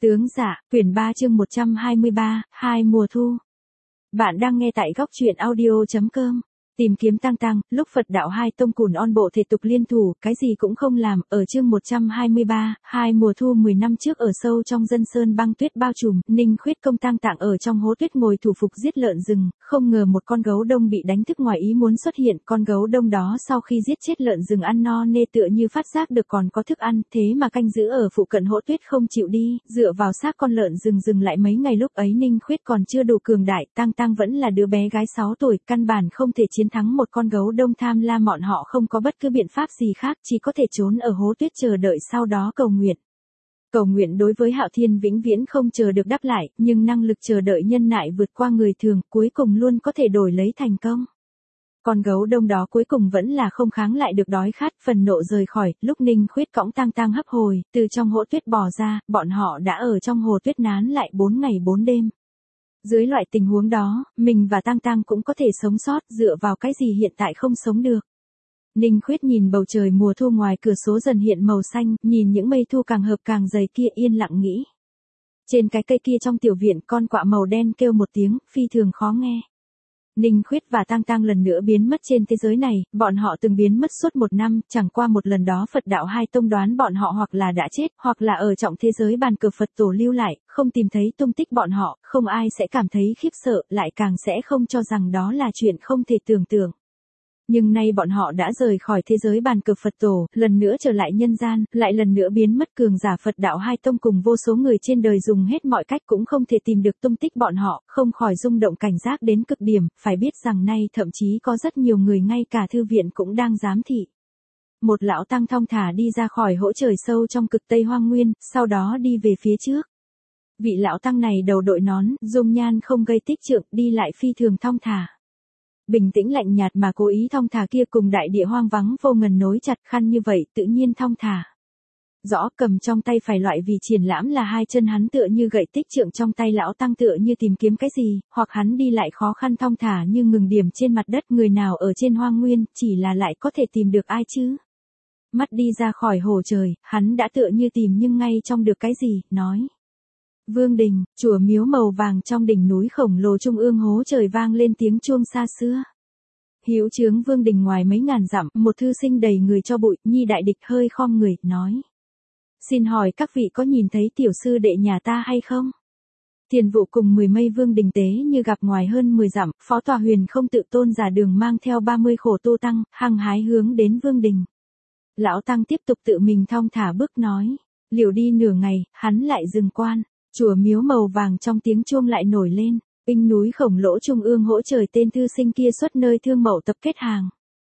Tướng Dạ, quyển 3 chương 123, hai mùa thu. Bạn đang nghe tại góc truyện audio.com. Tìm kiếm Tăng Tăng, lúc Phật đạo hai tông cùn on bộ thể tục liên thủ, cái gì cũng không làm, ở chương 123, hai mùa thu 10 năm trước ở sâu trong dân sơn băng tuyết bao trùm, Ninh Khuyết công tang tạng ở trong hố tuyết ngồi thủ phục giết lợn rừng, không ngờ một con gấu đông bị đánh thức ngoài ý muốn xuất hiện, con gấu đông đó sau khi giết chết lợn rừng ăn no nê tựa như phát giác được còn có thức ăn, thế mà canh giữ ở phụ cận hố tuyết không chịu đi, dựa vào xác con lợn rừng dừng lại mấy ngày. Lúc ấy Ninh Khuyết còn chưa đủ cường đại, Tăng Tăng vẫn là đứa bé gái 6 tuổi, căn bản không thể chiến thắng một con gấu đông tham lam, bọn họ không có bất cứ biện pháp gì khác, chỉ có thể trốn ở hố tuyết chờ đợi, sau đó cầu nguyện. Cầu nguyện đối với Hạo Thiên vĩnh viễn không chờ được đáp lại, nhưng năng lực chờ đợi nhân nại vượt qua người thường, cuối cùng luôn có thể đổi lấy thành công. Con gấu đông đó cuối cùng vẫn là không kháng lại được đói khát, phần nộ rời khỏi, lúc Ninh Khuyết cõng Tăng Tăng hấp hồi, từ trong hố tuyết bò ra, bọn họ đã ở trong hồ tuyết nán lại 4 ngày 4 đêm. Dưới loại tình huống đó, mình và Tăng Tăng cũng có thể sống sót, dựa vào cái gì hiện tại không sống được. Ninh Khuyết nhìn bầu trời mùa thu ngoài cửa sổ dần hiện màu xanh, nhìn những mây thu càng hợp càng dày kia, yên lặng nghĩ. Trên cái cây kia trong tiểu viện, con quạ màu đen kêu một tiếng, phi thường khó nghe. Ninh Khuyết và Tăng Tăng lần nữa biến mất trên thế giới này, bọn họ từng biến mất suốt 1 năm, chẳng qua một lần đó Phật đạo hai tông đoán bọn họ hoặc là đã chết, hoặc là ở trọng thế giới bàn cờ Phật tổ lưu lại, không tìm thấy tung tích bọn họ, không ai sẽ cảm thấy khiếp sợ, lại càng sẽ không cho rằng đó là chuyện không thể tưởng tượng. Nhưng nay bọn họ đã rời khỏi thế giới bàn cờ Phật tổ, lần nữa trở lại nhân gian, lại lần nữa biến mất, cường giả Phật đạo hai tông cùng vô số người trên đời dùng hết mọi cách cũng không thể tìm được tung tích bọn họ, không khỏi rung động cảnh giác đến cực điểm, phải biết rằng nay thậm chí có rất nhiều người ngay cả thư viện cũng đang giám thị. Một lão tăng thong thả đi ra khỏi hỗ trời sâu trong cực Tây Hoang Nguyên, sau đó đi về phía trước. Vị lão tăng này đầu đội nón, dung nhan không gây tích trượng, đi lại phi thường thong thả. Bình tĩnh lạnh nhạt mà cố ý thong thả kia cùng đại địa hoang vắng vô ngần nối chặt khăn như vậy, tự nhiên thong thả. Rõ cầm trong tay phải loại vì triển lãm là hai chân hắn tựa như gậy tích trượng trong tay lão tăng tựa như tìm kiếm cái gì, hoặc hắn đi lại khó khăn thong thả như ngừng điểm trên mặt đất, người nào ở trên hoang nguyên, chỉ là lại có thể tìm được ai chứ. Mắt đi ra khỏi hồ trời, hắn đã tựa như tìm nhưng ngay trong được cái gì, nói. Vương đình, chùa miếu màu vàng trong đỉnh núi khổng lồ trung ương hố trời vang lên tiếng chuông xa xưa. Hữu chướng vương đình ngoài mấy ngàn dặm, một thư sinh đầy người cho bụi, Nhi đại địch hơi khom người, nói. Xin hỏi các vị có nhìn thấy tiểu sư đệ nhà ta hay không? Tiền vụ cùng 10 mây vương đình tế như gặp ngoài hơn 10 dặm, phó tòa huyền không tự tôn giả đường mang theo 30 khổ tu tăng, hăng hái hướng đến vương đình. Lão tăng tiếp tục tự mình thong thả bước nói. Liều đi nửa ngày, hắn lại dừng quan. Chùa miếu màu vàng trong tiếng chuông lại nổi lên, đỉnh núi khổng lỗ trung ương hỗ trời tên thư sinh kia xuất nơi thương mậu tập kết hàng.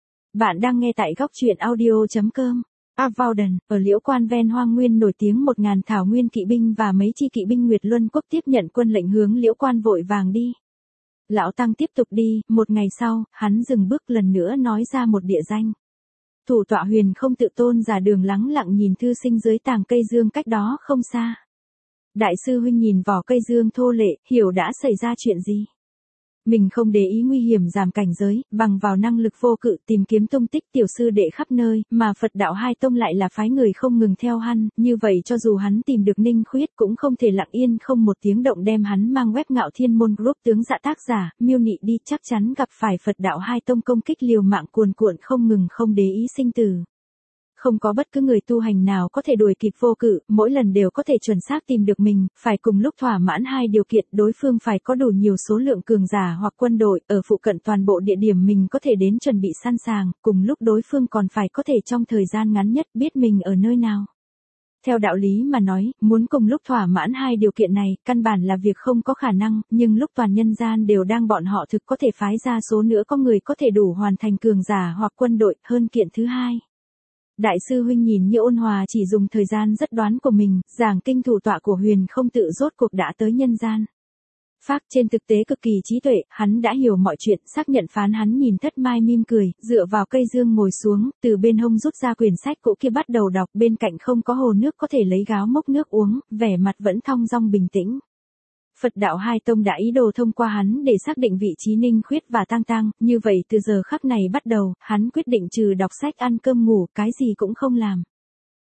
Bạn đang nghe tại góc truyện audio.com. Avaudan, ở Liễu Quan ven Hoang Nguyên nổi tiếng 1000 thảo nguyên kỵ binh và mấy chi kỵ binh Nguyệt Luân Quốc tiếp nhận quân lệnh hướng Liễu Quan vội vàng đi. Lão tăng tiếp tục đi, một ngày sau, hắn dừng bước lần nữa nói ra một địa danh. Thủ tọa huyền không tự tôn giả đường lắng lặng nhìn thư sinh dưới tàng cây dương cách đó không xa. Đại sư huynh nhìn vỏ cây dương thô lệ, hiểu đã xảy ra chuyện gì. Mình không để ý nguy hiểm giảm cảnh giới, bằng vào năng lực vô cự tìm kiếm tung tích tiểu sư đệ khắp nơi, mà Phật đạo hai tông lại là phái người không ngừng theo hắn, như vậy cho dù hắn tìm được Ninh Khuyết cũng không thể lặng yên không một tiếng động đem hắn mang web Ngạo Thiên Môn Group tướng Dạ tác giả, miêu nị đi, chắc chắn gặp phải Phật đạo hai tông công kích liều mạng cuồn cuộn không ngừng, không để ý sinh tử. Không có bất cứ người tu hành nào có thể đuổi kịp vô cự, mỗi lần đều có thể chuẩn xác tìm được mình, phải cùng lúc thỏa mãn hai điều kiện, đối phương phải có đủ nhiều số lượng cường giả hoặc quân đội, ở phụ cận toàn bộ địa điểm mình có thể đến chuẩn bị sẵn sàng, cùng lúc đối phương còn phải có thể trong thời gian ngắn nhất biết mình ở nơi nào. Theo đạo lý mà nói, muốn cùng lúc thỏa mãn hai điều kiện này, căn bản là việc không có khả năng, nhưng lúc toàn nhân gian đều đang bọn họ thực có thể phái ra số nữa có người có thể đủ hoàn thành cường giả hoặc quân đội, hơn kiện thứ hai. Đại sư huynh nhìn như ôn hòa chỉ dùng thời gian rất đoán của mình, giảng kinh thủ tọa của huyền không tự rốt cuộc đã tới nhân gian. Phác trên thực tế cực kỳ trí tuệ, hắn đã hiểu mọi chuyện, xác nhận phán hắn nhìn Thất Mai mỉm cười, dựa vào cây dương ngồi xuống, từ bên hông rút ra quyển sách cũ kia bắt đầu đọc, bên cạnh không có hồ nước có thể lấy gáo mốc nước uống, vẻ mặt vẫn thong dong bình tĩnh. Phật đạo hai tông đã ý đồ thông qua hắn để xác định vị trí Ninh Khuyết và Tăng Tăng, như vậy từ giờ khắc này bắt đầu, hắn quyết định trừ đọc sách ăn cơm ngủ, cái gì cũng không làm.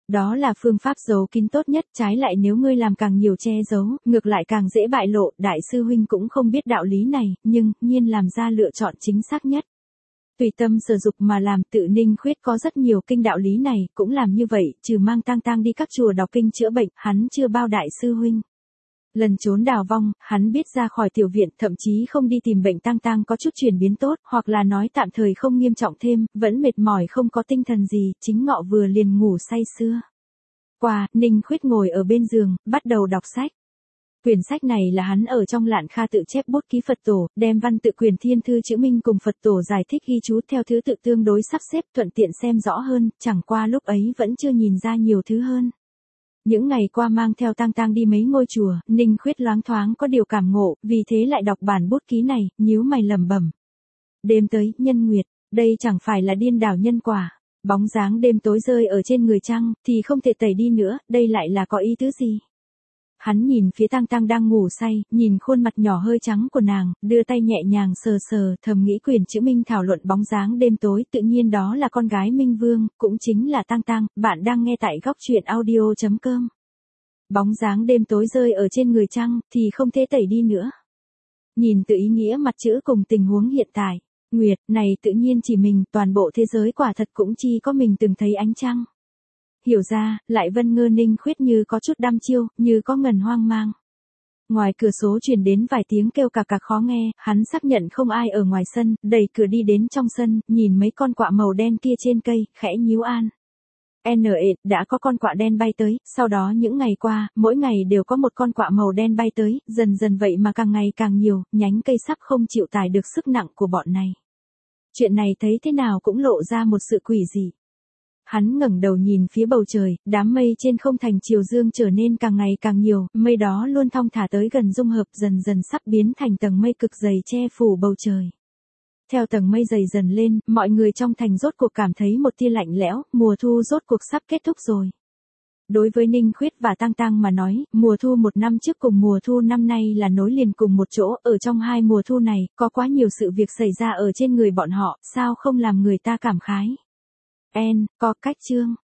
Đó là phương pháp giấu kín tốt nhất, trái lại nếu ngươi làm càng nhiều che giấu, ngược lại càng dễ bại lộ, đại sư huynh cũng không biết đạo lý này, nhưng, nhiên làm ra lựa chọn chính xác nhất. Tùy tâm sở dục mà làm, tự Ninh Khuyết có rất nhiều kinh đạo lý này, cũng làm như vậy, trừ mang tang tang đi các chùa đọc kinh chữa bệnh, hắn chưa bao đại sư huynh. Lần trốn đào vong, hắn biết ra khỏi tiểu viện, thậm chí không đi tìm bệnh tang tang có chút chuyển biến tốt, hoặc là nói tạm thời không nghiêm trọng thêm, vẫn mệt mỏi không có tinh thần gì, chính ngọ vừa liền ngủ say sưa. Qua, Ninh Khuyết ngồi ở bên giường, bắt đầu đọc sách. Quyển sách này là hắn ở trong lạn kha tự chép bút ký Phật tổ, đem văn tự quyền thiên thư chữ minh cùng Phật tổ giải thích ghi chú theo thứ tự tương đối sắp xếp, thuận tiện xem rõ hơn, chẳng qua lúc ấy vẫn chưa nhìn ra nhiều thứ hơn. Những ngày qua mang theo tang tang đi mấy ngôi chùa, Ninh Khuyết loáng thoáng có điều cảm ngộ, vì thế lại đọc bản bút ký này, nhíu mày lẩm bẩm. Đêm tới, nhân nguyệt, đây chẳng phải là điên đảo nhân quả. Bóng dáng đêm tối rơi ở trên người trăng, thì không thể tẩy đi nữa, đây lại là có ý tứ gì? Hắn nhìn phía tang tang đang ngủ say, nhìn khuôn mặt nhỏ hơi trắng của nàng, đưa tay nhẹ nhàng sờ sờ, thầm nghĩ quyển chữ minh thảo luận bóng dáng đêm tối, tự nhiên đó là con gái Minh Vương, cũng chính là tang tang, bạn đang nghe tại góc truyện audio.com. Bóng dáng đêm tối rơi ở trên người trăng, thì không thể tẩy đi nữa. Nhìn từ ý nghĩa mặt chữ cùng tình huống hiện tại, nguyệt, này tự nhiên chỉ mình, toàn bộ thế giới quả thật cũng chỉ có mình từng thấy ánh trăng. Hiểu ra, lại Vân Ngơ Ninh Khuyết như có chút đăm chiêu, như có ngần hoang mang. Ngoài cửa số truyền đến vài tiếng kêu cà cà khó nghe, hắn xác nhận không ai ở ngoài sân, đẩy cửa đi đến trong sân, nhìn mấy con quạ màu đen kia trên cây, khẽ nhíu an. Đã có con quạ đen bay tới, sau đó những ngày qua, mỗi ngày đều có một con quạ màu đen bay tới, dần dần vậy mà càng ngày càng nhiều, nhánh cây sắp không chịu tải được sức nặng của bọn này. Chuyện này thấy thế nào cũng lộ ra một sự quỷ dị. Hắn ngẩng đầu nhìn phía bầu trời, đám mây trên không thành chiều dương trở nên càng ngày càng nhiều, mây đó luôn thong thả tới gần dung hợp dần dần sắp biến thành tầng mây cực dày che phủ bầu trời. Theo tầng mây dày dần lên, mọi người trong thành rốt cuộc cảm thấy một tia lạnh lẽo, mùa thu rốt cuộc sắp kết thúc rồi. Đối với Ninh Khuyết và Tang Tang mà nói, mùa thu một năm trước cùng mùa thu năm nay là nối liền cùng một chỗ, ở trong hai mùa thu này, có quá nhiều sự việc xảy ra ở trên người bọn họ, sao không làm người ta cảm khái. Có cách chương.